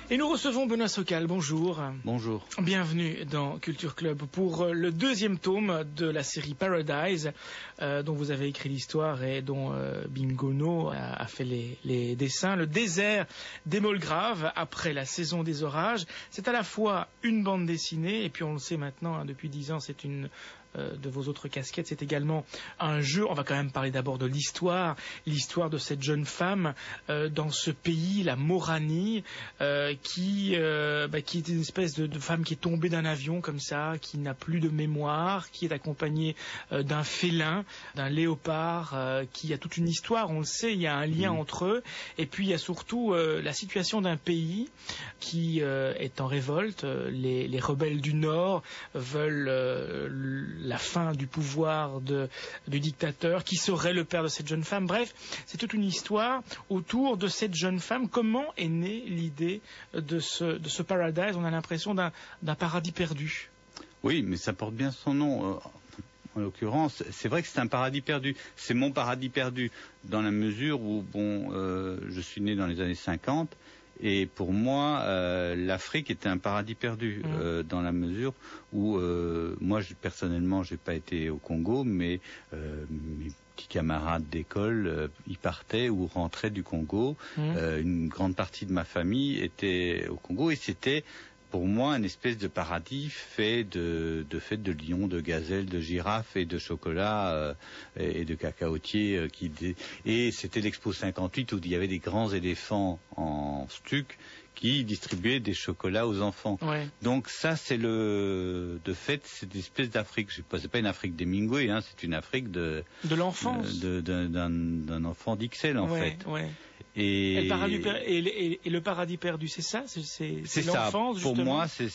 Et nous recevons Benoît Socal, bonjour. Bonjour. Bienvenue dans Culture Club pour le deuxième tome de la série Paradise, dont vous avez écrit l'histoire et dont Bingono a fait les dessins. Le désert des Molgraves, après la saison des orages. C'est à la fois une bande dessinée, et puis on le sait maintenant, depuis 10 ans, c'est une de vos autres casquettes, c'est également un jeu. On va quand même parler d'abord de l'histoire de cette jeune femme dans ce pays, la Moranie, qui est une espèce de femme qui est tombée d'un avion comme ça, qui n'a plus de mémoire, qui est accompagnée d'un félin, d'un léopard, qui a toute une histoire, on le sait, il y a un lien entre eux, et puis il y a surtout la situation d'un pays qui est en révolte. Les rebelles du Nord veulent la fin du pouvoir du dictateur, qui serait le père de cette jeune femme. Bref, c'est toute une histoire autour de cette jeune femme. Comment est née l'idée de ce Paradise? On a l'impression d'un paradis perdu. Oui, mais ça porte bien son nom. En l'occurrence, c'est vrai que c'est un paradis perdu. C'est mon paradis perdu, dans la mesure où, je suis né dans les années 50, et pour moi, l'Afrique était un paradis perdu, dans la mesure où, moi, personnellement, j'ai pas été au Congo, mais mes petits camarades d'école y partaient ou rentraient du Congo. Une grande partie de ma famille était au Congo, et c'était pour moi une espèce de paradis fait de lions, de gazelles, de girafes et de chocolat et de cacaotiers. Et c'était l'Expo 58 où il y avait des grands éléphants en stuc qui distribuaient des chocolats aux enfants. Ouais. Donc ça, c'est c'est une espèce d'Afrique. C'est pas une Afrique d'Hemingway, hein, c'est une Afrique de l'enfance, d'un enfant d'Ixelles, en fait. Ouais. Et le paradis perdu, c'est ça, c'est l'enfance, justement. Pour moi, si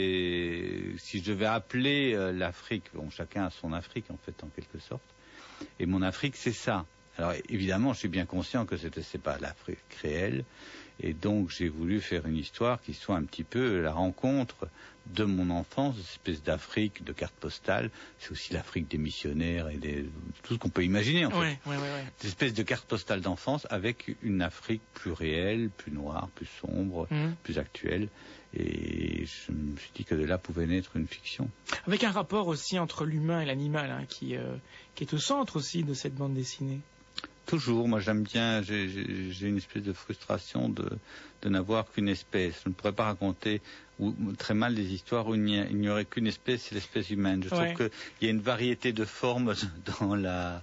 je devais appeler l'Afrique, chacun a son Afrique, en fait, en quelque sorte. Et mon Afrique, c'est ça. Alors, évidemment, je suis bien conscient que c'est pas l'Afrique réelle. Et donc, j'ai voulu faire une histoire qui soit un petit peu la rencontre de mon enfance, cette espèce d'Afrique, de carte postale. C'est aussi l'Afrique des missionnaires et tout ce qu'on peut imaginer, en fait. Ouais. Cette espèce de carte postale d'enfance avec une Afrique plus réelle, plus noire, plus sombre, plus actuelle. Et je me suis dit que de là pouvait naître une fiction. Avec un rapport aussi entre l'humain et l'animal, hein, qui est au centre aussi de cette bande dessinée. Toujours, moi j'aime bien, j'ai une espèce de frustration de n'avoir qu'une espèce. Je ne pourrais pas raconter très mal des histoires où il n'y aurait qu'une espèce, c'est l'espèce humaine. Je trouve qu'il y a une variété de formes dans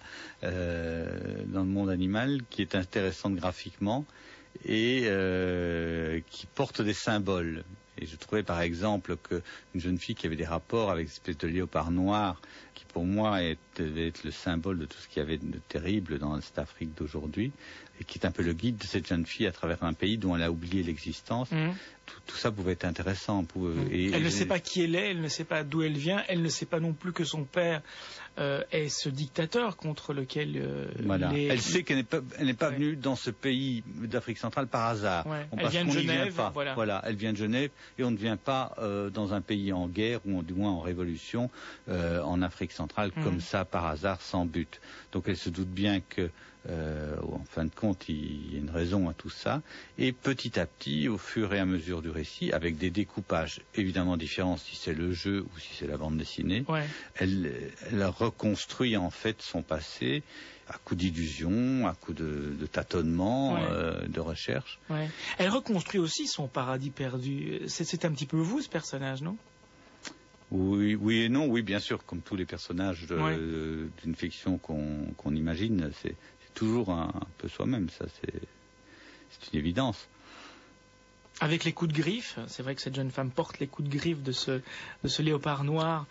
le monde animal qui est intéressante graphiquement et qui porte des symboles. Et je trouvais par exemple qu'une jeune fille qui avait des rapports avec une espèce de léopard noir, qui pour moi devait être le symbole de tout ce qu'il y avait de terrible dans cette Afrique d'aujourd'hui, et qui est un peu le guide de cette jeune fille à travers un pays dont elle a oublié l'existence. Tout ça pouvait être intéressant. Elle ne sait pas qui elle est, elle ne sait pas d'où elle vient, elle ne sait pas non plus que son père est ce dictateur contre lequel Elle sait qu'elle n'est pas venue dans ce pays d'Afrique centrale par hasard. Elle vient de Genève. Voilà, elle vient de Genève, et on ne vient pas dans un pays en guerre, ou du moins en révolution, en Afrique centrale, comme ça, par hasard, sans but. Donc elle se doute bien que, en fin de compte, il y a une raison à tout ça. Et petit à petit, au fur et à mesure du récit, avec des découpages évidemment différents, si c'est le jeu ou si c'est la bande dessinée, elle reconstruit en fait son passé à coup d'illusions, à coup de tâtonnements, de recherche. Elle reconstruit aussi son paradis perdu. C'est un petit peu vous, ce personnage, non? Oui et non, oui, bien sûr, comme tous les personnages d'une fiction qu'on imagine, c'est toujours un peu soi-même, ça c'est une évidence. Avec les coups de griffe, c'est vrai que cette jeune femme porte les coups de griffe de ce léopard noir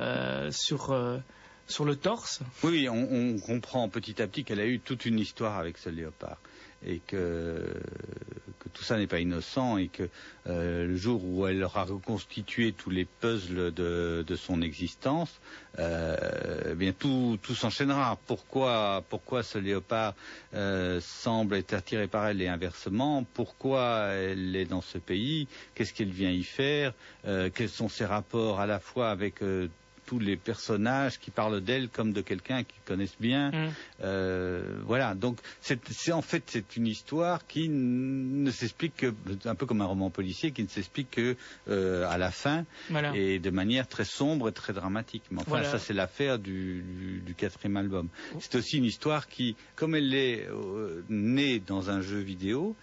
sur le torse. Oui, on comprend petit à petit qu'elle a eu toute une histoire avec ce léopard, et que tout ça n'est pas innocent, et que le jour où elle aura reconstitué tous les puzzles de son existence, bien tout s'enchaînera. Pourquoi ce léopard semble être attiré par elle et inversement? Pourquoi elle est dans ce pays? Qu'est-ce qu'elle vient y faire? Quels sont ses rapports à la fois avec tous les personnages qui parlent d'elle comme de quelqu'un qu'ils connaissent bien. Voilà, donc en fait c'est une histoire qui ne s'explique que, un peu comme un roman policier, qui ne s'explique que à la fin, et de manière très sombre et très dramatique. Mais enfin, ça c'est l'affaire du 4e album. C'est aussi une histoire qui, comme elle est née dans un jeu vidéo,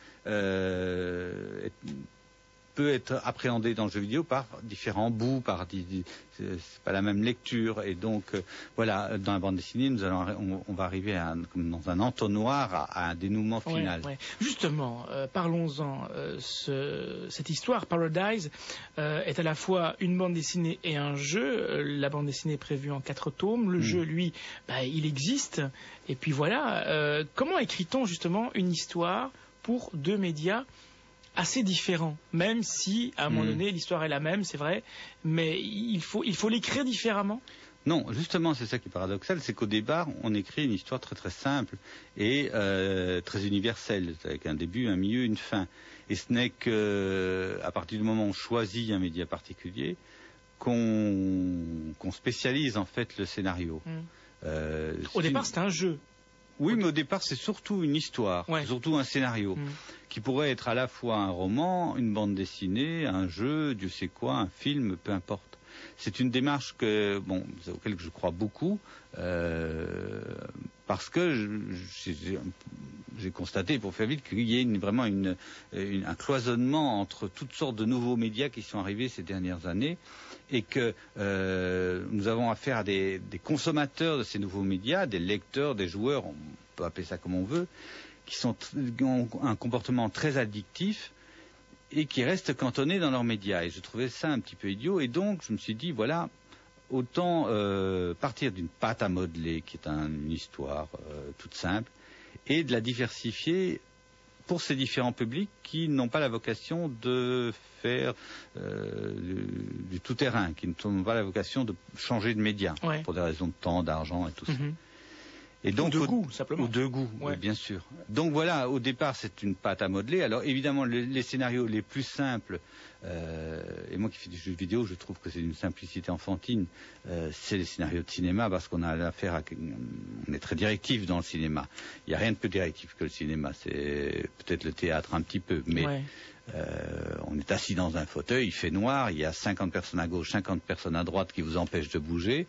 peut être appréhendée dans le jeu vidéo par différents bouts, c'est pas la même lecture, et donc voilà, dans la bande dessinée, on va arriver comme dans un entonnoir à un dénouement final. Justement, parlons-en. Cette histoire, Paradise, est à la fois une bande dessinée et un jeu. La bande dessinée est prévue en 4 tomes. Le jeu, lui, il existe. Et puis voilà. Comment écrit-on justement une histoire pour 2 médias assez différents, même si à un moment donné l'histoire est la même, c'est vrai, mais il faut l'écrire différemment? Non, justement, c'est ça qui est paradoxal, c'est qu'au départ, on écrit une histoire très très simple et très universelle, avec un début, un milieu, une fin. Et ce n'est qu'à partir du moment où on choisit un média particulier qu'on spécialise en fait le scénario. Au départ, c'était un jeu. Oui, mais au départ, c'est surtout une histoire, surtout un scénario, qui pourrait être à la fois un roman, une bande dessinée, un jeu, Dieu sait quoi, un film, peu importe. C'est une démarche auquel je crois beaucoup, parce que j'ai constaté, pour faire vite, qu'il y ait vraiment un cloisonnement entre toutes sortes de nouveaux médias qui sont arrivés ces dernières années, et que nous avons affaire à des consommateurs de ces nouveaux médias, des lecteurs, des joueurs, on peut appeler ça comme on veut, qui ont un comportement très addictif et qui restent cantonnés dans leurs médias. Et je trouvais ça un petit peu idiot, et donc je me suis dit, voilà, autant partir d'une pâte à modeler, qui est une histoire toute simple, et de la diversifier pour ces différents publics qui n'ont pas la vocation de faire du tout-terrain, qui n'ont pas la vocation de changer de média, pour des raisons de temps, d'argent et tout ça. Et donc, ou de goût, simplement. Ou de goût, oui, bien sûr. Donc voilà, au départ, c'est une pâte à modeler. Alors évidemment, les scénarios les plus simples, et moi qui fais du jeu vidéo, je trouve que c'est d'une simplicité enfantine, c'est les scénarios de cinéma, parce qu'on a affaire à... On est très directif dans le cinéma. Il n'y a rien de plus directif que le cinéma. C'est peut-être le théâtre un petit peu, mais... on est assis dans un fauteuil, il fait noir, il y a 50 personnes à gauche, 50 personnes à droite qui vous empêchent de bouger.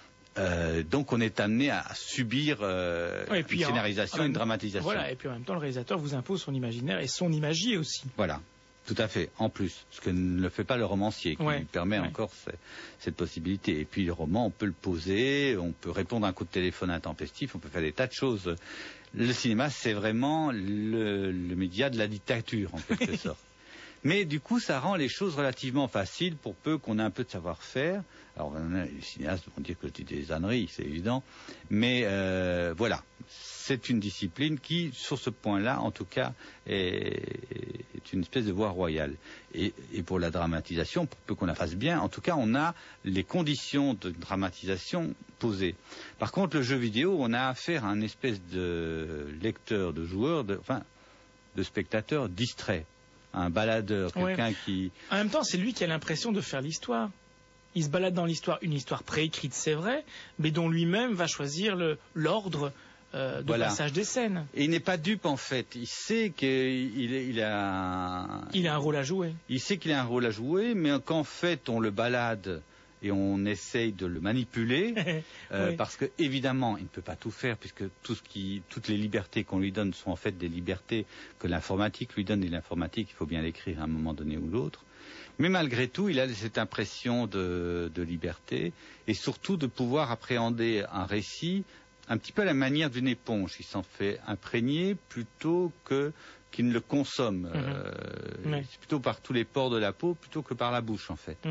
Donc on est amené à subir une scénarisation, une dramatisation. Voilà, et puis en même temps le réalisateur vous impose son imaginaire et son imagier aussi. Voilà, tout à fait, en plus, ce que ne le fait pas le romancier, qui lui permet encore cette possibilité. Et puis le roman, on peut le poser, on peut répondre à un coup de téléphone intempestif, on peut faire des tas de choses. Le cinéma, c'est vraiment le média de la dictature, en quelque sorte. Mais du coup, ça rend les choses relativement faciles pour peu qu'on ait un peu de savoir-faire. Alors, les cinéastes vont dire que je dis des âneries, c'est évident. Mais voilà, c'est une discipline qui, sur ce point-là, en tout cas, est une espèce de voie royale. Et pour la dramatisation, pour peu qu'on la fasse bien, en tout cas, on a les conditions de dramatisation posées. Par contre, le jeu vidéo, on a affaire à une espèce de lecteur, de joueur, de spectateur distrait. Un baladeur, quelqu'un qui... En même temps, c'est lui qui a l'impression de faire l'histoire. Il se balade dans l'histoire, une histoire préécrite, c'est vrai, mais dont lui-même va choisir l'ordre de passage des scènes. Et il n'est pas dupe, en fait. Il sait qu'il a... Il a un rôle à jouer. Il sait qu'il a un rôle à jouer, mais qu'en fait, on le balade et on essaye de le manipuler, parce que évidemment, il ne peut pas tout faire, puisque toutes les libertés qu'on lui donne sont en fait des libertés que l'informatique lui donne, et l'informatique, il faut bien l'écrire à un moment donné ou l'autre. Mais malgré tout, il a cette impression de liberté, et surtout de pouvoir appréhender un récit un petit peu à la manière d'une éponge. Il s'en fait imprégner plutôt qu'il ne le consomme. C'est plutôt par tous les pores de la peau plutôt que par la bouche, en fait.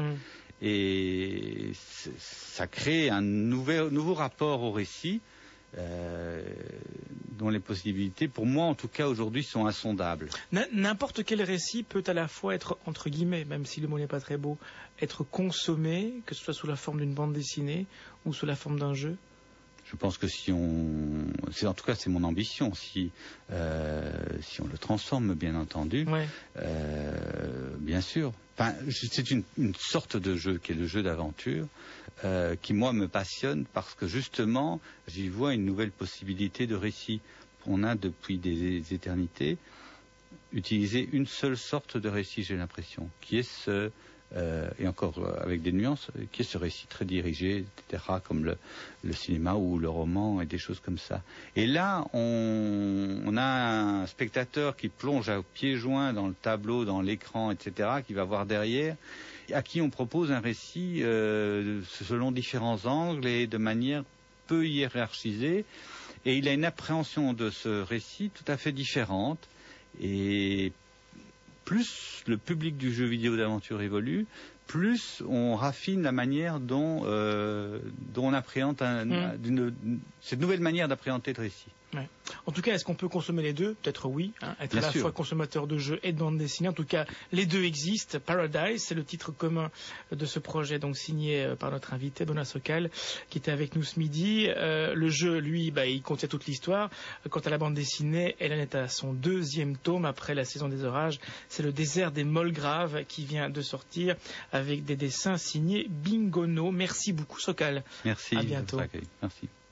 Et ça crée un nouveau rapport au récit, dont les possibilités, pour moi en tout cas aujourd'hui, sont insondables. N'importe quel récit peut à la fois être, entre guillemets, même si le mot n'est pas très beau, être consommé, que ce soit sous la forme d'une bande dessinée ou sous la forme d'un jeu. Je pense que en tout cas c'est mon ambition, si on le transforme, bien entendu, bien bien sûr. Enfin, c'est une sorte de jeu qui est le jeu d'aventure, qui moi me passionne parce que justement j'y vois une nouvelle possibilité de récit. On a depuis des éternités utilisé une seule sorte de récit, j'ai l'impression, qui est et encore avec des nuances, qui est ce récit très dirigé, etc., comme le cinéma ou le roman et des choses comme ça. Et là, on a un spectateur qui plonge à pieds joints dans le tableau, dans l'écran, etc., qui va voir derrière, à qui on propose un récit selon différents angles et de manière peu hiérarchisée. Et il a une appréhension de ce récit tout à fait différente. Et plus le public du jeu vidéo d'aventure évolue, plus on raffine la manière dont on appréhende cette nouvelle manière d'appréhender le récit. Ouais. En tout cas, est-ce qu'on peut consommer les deux? Peut-être oui. Être Bien à la sûr. fois consommateur de jeux et de bande dessinée. En tout cas, les deux existent. Paradise, c'est le titre commun de ce projet, donc signé par notre invité Benoît Sokal, qui était avec nous ce midi. Le jeu, lui, il contient toute l'histoire. Quant à la bande dessinée, elle en est à son 2e tome après la saison des orages. C'est le désert des Molgraves qui vient de sortir avec des dessins signés Bingono. Merci beaucoup, Sokal. Merci. À bientôt. Merci.